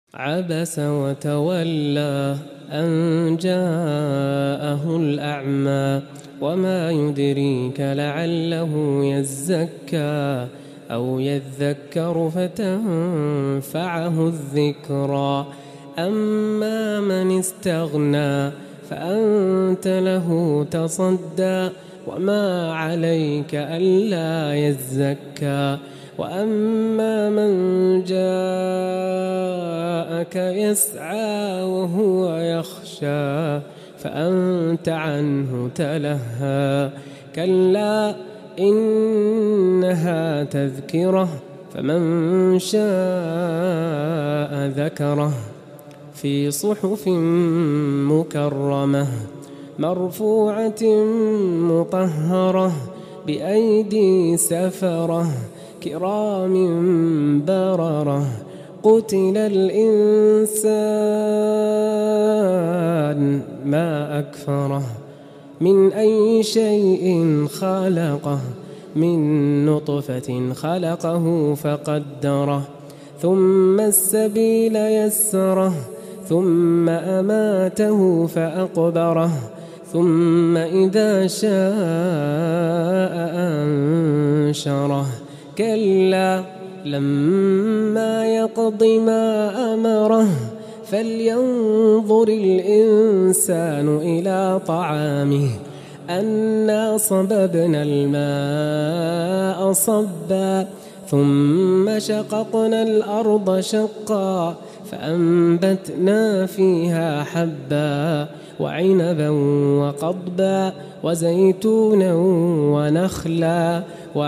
عبس وتولى أن جاءه الأعمى وما يدريك لعله يزكى أو يذكر فتنفعه الذكرى أما من استغنى فأنت له تصدى وما عليك ألا يزكى وأما من جاءك يسعى وهو يخشى فأنت عنه تلهى كلا إنها تذكرة فمن شاء ذكره في صحف مكرمة مرفوعة مطهرة بأيدي سفرة كرام بررة قتل الإنسان ما أكفره من أي شيء خلقه من نطفة خلقه فقدره ثم السبيل يسره ثم أماته فأقبره ثم إذا شاء أنشره كلا لما يقض ما أمره فلينظر الإنسان إلى طعامه أنا صببنا الماء صبا ثم شققنا الأرض شقا فأنبتنا فيها حبا وعنبا وقضبا وزيتونا ونخلا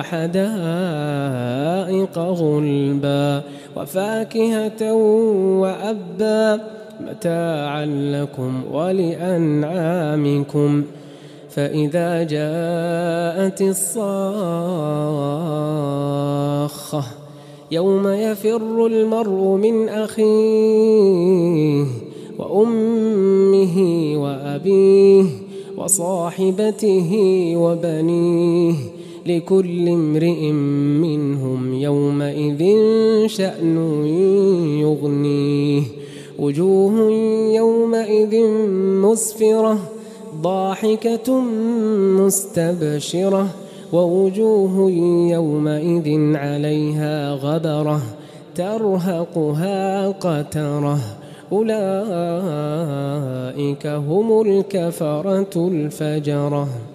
وحدائق غلبا وفاكهة وأبا متاعا لكم ولأنعامكم فإذا جاءت الصاخة يوم يفر المرء من أخيه وأمه وأبيه وصاحبته وبنيه لكل امرئ منهم يومئذ شأن يغنيه وجوه يومئذ مسفرة ضاحكة مستبشرة ووجوه يومئذ عليها غبرة ترهقها قترة أولئك هم الكفرة الفجرة.